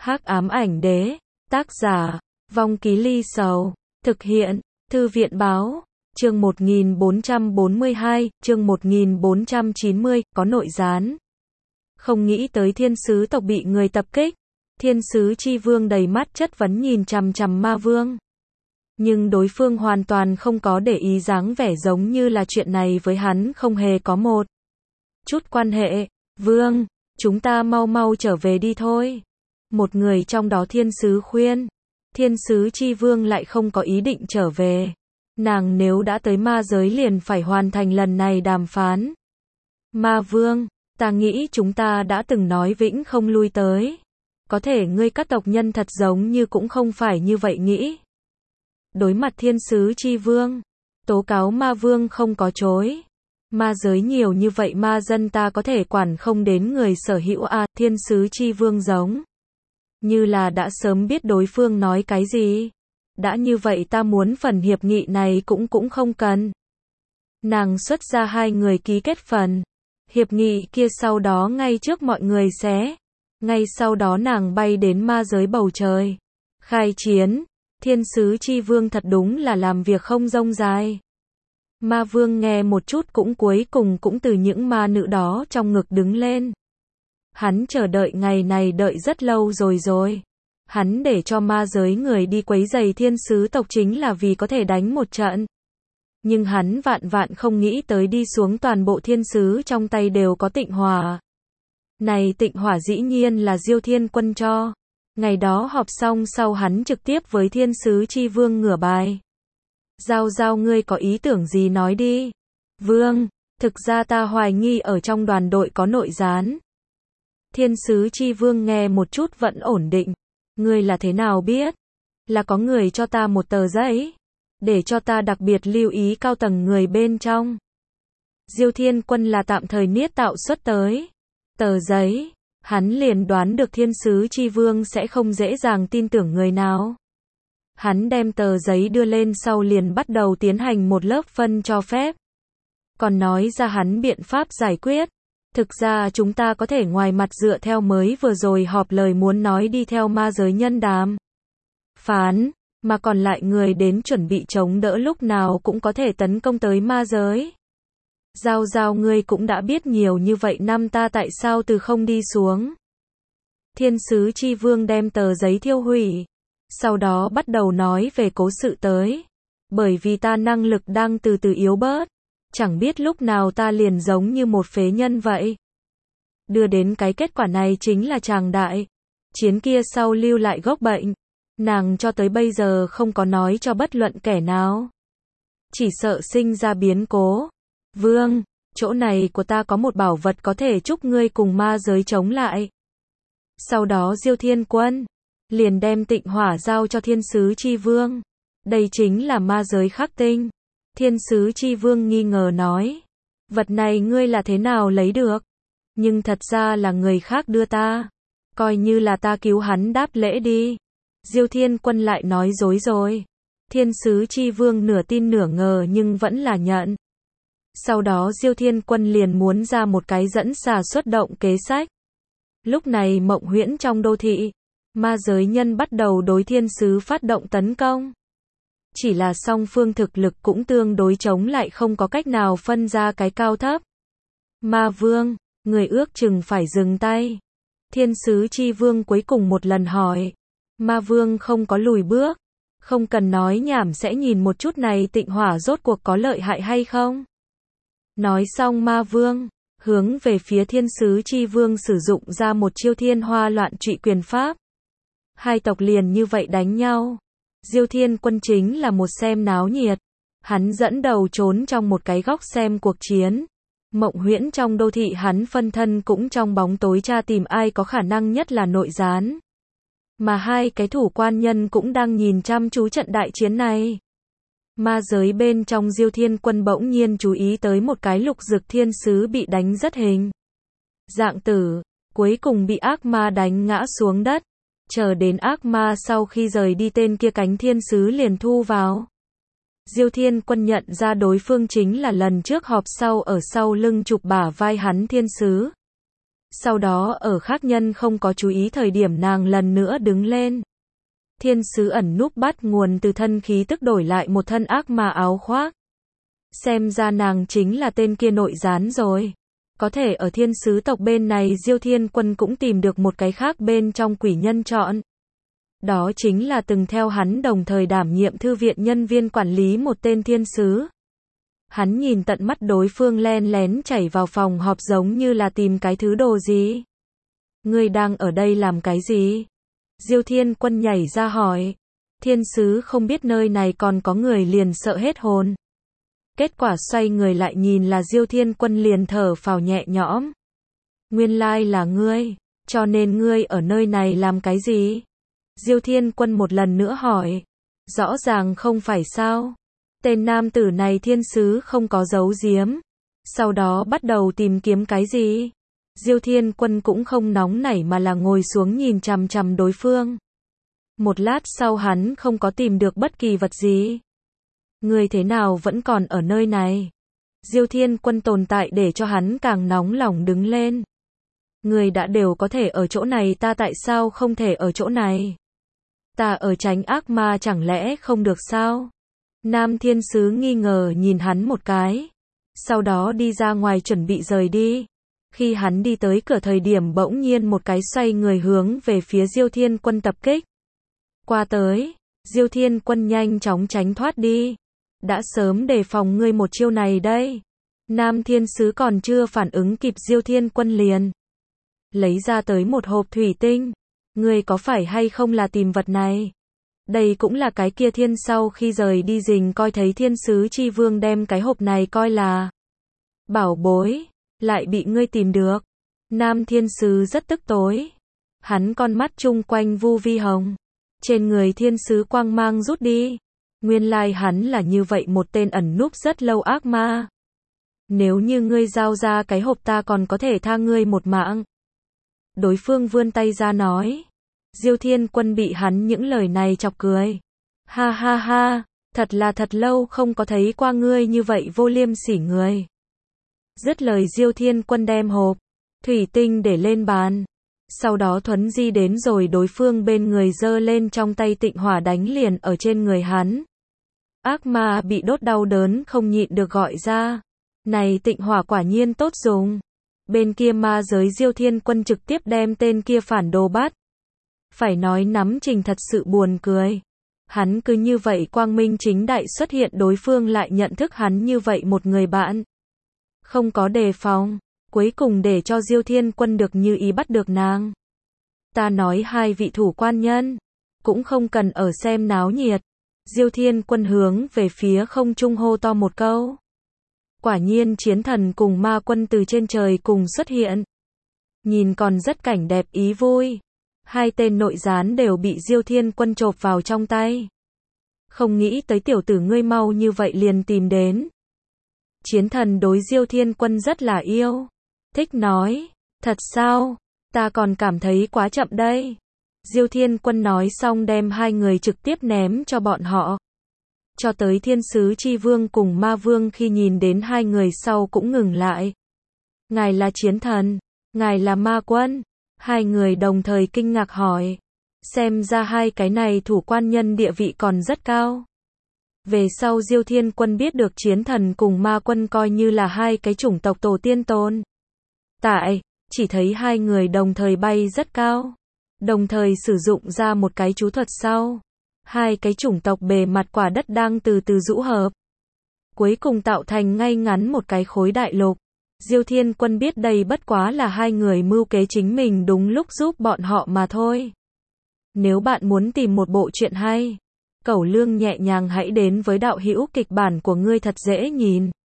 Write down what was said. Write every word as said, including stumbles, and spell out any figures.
Hắc ám ảnh đế, tác giả, Vong Ký Ly Sầu, thực hiện, Thư viện báo, chương một nghìn bốn trăm bốn mươi hai, chương một nghìn bốn trăm chín mươi, có nội gián. Không nghĩ tới thiên sứ tộc bị người tập kích, thiên sứ chi vương đầy mắt chất vấn nhìn chằm chằm ma vương. Nhưng đối phương hoàn toàn không có để ý, dáng vẻ giống như là chuyện này với hắn không hề có một chút quan hệ. Vương, chúng ta mau mau trở về đi thôi. Một người trong đó thiên sứ khuyên. Thiên sứ chi vương lại không có ý định trở về. Nàng nếu đã tới ma giới liền phải hoàn thành lần này đàm phán. Ma vương, ta nghĩ chúng ta đã từng nói vĩnh không lui tới. Có thể ngươi các tộc nhân thật giống như cũng không phải như vậy nghĩ. Đối mặt thiên sứ chi vương, tố cáo ma vương không có chối. Ma giới nhiều như vậy ma dân ta có thể quản không đến người sở hữu à, thiên sứ chi vương giống như là đã sớm biết đối phương nói cái gì. Đã như vậy ta muốn phần hiệp nghị này cũng cũng không cần. Nàng xuất ra hai người ký kết phần hiệp nghị kia, sau đó ngay trước mọi người xé. Ngay sau đó nàng bay đến ma giới bầu trời. Khai chiến, thiên sứ chi vương thật đúng là làm việc không rông dài. Ma vương nghe một chút cũng cuối cùng cũng từ những ma nữ đó trong ngực đứng lên. Hắn chờ đợi ngày này đợi rất lâu rồi rồi. Hắn để cho ma giới người đi quấy rầy thiên sứ tộc chính là vì có thể đánh một trận. Nhưng hắn vạn vạn không nghĩ tới đi xuống toàn bộ thiên sứ trong tay đều có tịnh hỏa. Này tịnh hỏa dĩ nhiên là Diêu Thiên Quân cho. Ngày đó họp xong sau hắn trực tiếp với thiên sứ chi vương ngửa bài. Giao giao ngươi có ý tưởng gì nói đi. Vương, thực ra ta hoài nghi ở trong đoàn đội có nội gián. Thiên sứ chi vương nghe một chút vẫn ổn định. Ngươi là thế nào biết? Là có người cho ta một tờ giấy. Để cho ta đặc biệt lưu ý cao tầng người bên trong. Diêu Thiên Quân là tạm thời niết tạo xuất tới. Tờ giấy, hắn liền đoán được thiên sứ chi vương sẽ không dễ dàng tin tưởng người nào. Hắn đem tờ giấy đưa lên sau liền bắt đầu tiến hành một lớp phân cho phép. Còn nói ra hắn biện pháp giải quyết. Thực ra chúng ta có thể ngoài mặt dựa theo mới vừa rồi họp lời muốn nói đi theo ma giới nhân đàm phán, mà còn lại người đến chuẩn bị chống đỡ lúc nào cũng có thể tấn công tới ma giới. Giao giao ngươi cũng đã biết nhiều như vậy năm ta tại sao từ không đi xuống. Thiên sứ chi vương đem tờ giấy thiêu hủy. Sau đó bắt đầu nói về cố sự tới. Bởi vì ta năng lực đang từ từ yếu bớt. Chẳng biết lúc nào ta liền giống như một phế nhân vậy. Đưa đến cái kết quả này chính là Tràng Đại chiến kia sau lưu lại gốc bệnh. Nàng cho tới bây giờ không có nói cho bất luận kẻ nào. Chỉ sợ sinh ra biến cố. Vương, chỗ này của ta có một bảo vật có thể giúp ngươi cùng ma giới chống lại. Sau đó Diêu Thiên Quân liền đem tịnh hỏa giao cho thiên sứ chi vương. Đây chính là ma giới khắc tinh. Thiên sứ chi vương nghi ngờ nói. Vật này ngươi là thế nào lấy được? Nhưng thật ra là người khác đưa ta. Coi như là ta cứu hắn đáp lễ đi. Diêu Thiên Quân lại nói dối rồi. Thiên sứ chi vương nửa tin nửa ngờ nhưng vẫn là nhận. Sau đó Diêu Thiên Quân liền muốn ra một cái dẫn xà xuất động kế sách. Lúc này Mộng Huyễn trong đô thị, ma giới nhân bắt đầu đối thiên sứ phát động tấn công. Chỉ là song phương thực lực cũng tương đối chống lại, không có cách nào phân ra cái cao thấp. Ma vương, người ước chừng phải dừng tay. Thiên sứ chi vương cuối cùng một lần hỏi. Ma vương không có lùi bước. Không cần nói nhảm, sẽ nhìn một chút này tịnh hỏa rốt cuộc có lợi hại hay không. Nói xong ma vương hướng về phía thiên sứ chi vương sử dụng ra một chiêu thiên hoa loạn trụy quyền pháp. Hai tộc liền như vậy đánh nhau. Diêu Thiên Quân chính là một xem náo nhiệt. Hắn dẫn đầu trốn trong một cái góc xem cuộc chiến. Mộng Huyễn trong đô thị hắn phân thân cũng trong bóng tối tra tìm ai có khả năng nhất là nội gián. Mà hai cái thủ quan nhân cũng đang nhìn chăm chú trận đại chiến này. Ma giới bên trong Diêu Thiên Quân bỗng nhiên chú ý tới một cái lục dực thiên sứ bị đánh rất hình dạng tử, cuối cùng bị ác ma đánh ngã xuống đất. Chờ đến ác ma sau khi rời đi, tên kia cánh thiên sứ liền thu vào. Diêu Thiên Quân nhận ra đối phương chính là lần trước họp sau ở sau lưng chụp bả vai hắn thiên sứ. Sau đó ở khác nhân không có chú ý thời điểm nàng lần nữa đứng lên. Thiên sứ ẩn núp bắt nguồn từ thân khí tức đổi lại một thân ác ma áo khoác. Xem ra nàng chính là tên kia nội gián rồi. Có thể ở thiên sứ tộc bên này Diêu Thiên Quân cũng tìm được một cái khác bên trong quỷ nhân chọn. Đó chính là từng theo hắn đồng thời đảm nhiệm thư viện nhân viên quản lý một tên thiên sứ. Hắn nhìn tận mắt đối phương len lén chảy vào phòng họp giống như là tìm cái thứ đồ gì. Ngươi đang ở đây làm cái gì? Diêu Thiên Quân nhảy ra hỏi. Thiên sứ không biết nơi này còn có người liền sợ hết hồn. Kết quả xoay người lại nhìn là Diêu Thiên Quân liền thở phào nhẹ nhõm. Nguyên lai là ngươi, cho nên ngươi ở nơi này làm cái gì? Diêu Thiên Quân một lần nữa hỏi. Rõ ràng không phải sao? Tên nam tử này thiên sứ không có giấu giếm. Sau đó bắt đầu tìm kiếm cái gì? Diêu Thiên Quân cũng không nóng nảy mà là ngồi xuống nhìn chằm chằm đối phương. Một lát sau hắn không có tìm được bất kỳ vật gì. Ngươi thế nào vẫn còn ở nơi này? Diêu Thiên Quân tồn tại để cho hắn càng nóng lòng đứng lên. Ngươi đã đều có thể ở chỗ này, ta tại sao không thể ở chỗ này? Ta ở tránh ác ma chẳng lẽ không được sao? Nam thiên sứ nghi ngờ nhìn hắn một cái. Sau đó đi ra ngoài chuẩn bị rời đi. Khi hắn đi tới cửa thời điểm bỗng nhiên một cái xoay người hướng về phía Diêu Thiên Quân tập kích. Qua tới, Diêu Thiên Quân nhanh chóng tránh thoát đi. Đã sớm đề phòng ngươi một chiêu này đây. Nam thiên sứ còn chưa phản ứng kịp Diêu Thiên Quân liền lấy ra tới một hộp thủy tinh. Ngươi có phải hay không là tìm vật này? Đây cũng là cái kia thiên sau khi rời đi rình coi thấy thiên sứ chi vương đem cái hộp này coi là bảo bối, lại bị ngươi tìm được. Nam thiên sứ rất tức tối. Hắn con mắt chung quanh vu vi hồng. Trên người thiên sứ quang mang rút đi. Nguyên lai hắn là như vậy một tên ẩn núp rất lâu ác ma. Nếu như ngươi giao ra cái hộp ta còn có thể tha ngươi một mạng. Đối phương vươn tay ra nói. Diêu Thiên Quân bị hắn những lời này chọc cười. Ha ha ha, thật là thật lâu không có thấy qua ngươi như vậy vô liêm sỉ người. Dứt lời Diêu Thiên Quân đem hộp thủy tinh để lên bàn. Sau đó thuấn di đến rồi đối phương bên người giơ lên trong tay tịnh hỏa đánh liền ở trên người hắn. Ác ma bị đốt đau đớn không nhịn được gọi ra. Này tịnh hỏa quả nhiên tốt dùng. Bên kia ma giới Diêu Thiên Quân trực tiếp đem tên kia phản đồ bắt. Phải nói nắm trình thật sự buồn cười. Hắn cứ như vậy quang minh chính đại xuất hiện đối phương lại nhận thức hắn như vậy một người bạn. Không có đề phòng. Cuối cùng để cho Diêu Thiên Quân được như ý bắt được nàng. Ta nói hai vị thủ quan nhân. Cũng không cần ở xem náo nhiệt. Diêu Thiên Quân hướng về phía không trung hô to một câu. Quả nhiên chiến thần cùng ma quân từ trên trời cùng xuất hiện. Nhìn còn rất cảnh đẹp ý vui. Hai tên nội gián đều bị Diêu Thiên Quân chộp vào trong tay. Không nghĩ tới tiểu tử ngươi mau như vậy liền tìm đến. Chiến thần đối Diêu Thiên Quân rất là yêu. Thích nói. Thật sao? Ta còn cảm thấy quá chậm đây. Diêu Thiên Quân nói xong đem hai người trực tiếp ném cho bọn họ. Cho tới thiên sứ chi vương cùng ma vương khi nhìn đến hai người sau cũng ngừng lại. Ngài là chiến thần. Ngài là ma quân. Hai người đồng thời kinh ngạc hỏi. Xem ra hai cái này thủ quan nhân địa vị còn rất cao. Về sau Diêu Thiên Quân biết được chiến thần cùng ma quân coi như là hai cái chủng tộc tổ tiên tôn. Tại, chỉ thấy hai người đồng thời bay rất cao. Đồng thời sử dụng ra một cái chú thuật sau. Hai cái chủng tộc bề mặt quả đất đang từ từ rũ hợp. Cuối cùng tạo thành ngay ngắn một cái khối đại lục. Diêu Thiên Quân biết đây bất quá là hai người mưu kế chính mình đúng lúc giúp bọn họ mà thôi. Nếu bạn muốn tìm một bộ truyện hay, cẩu lương nhẹ nhàng hãy đến với đạo hữu kịch bản của ngươi thật dễ nhìn.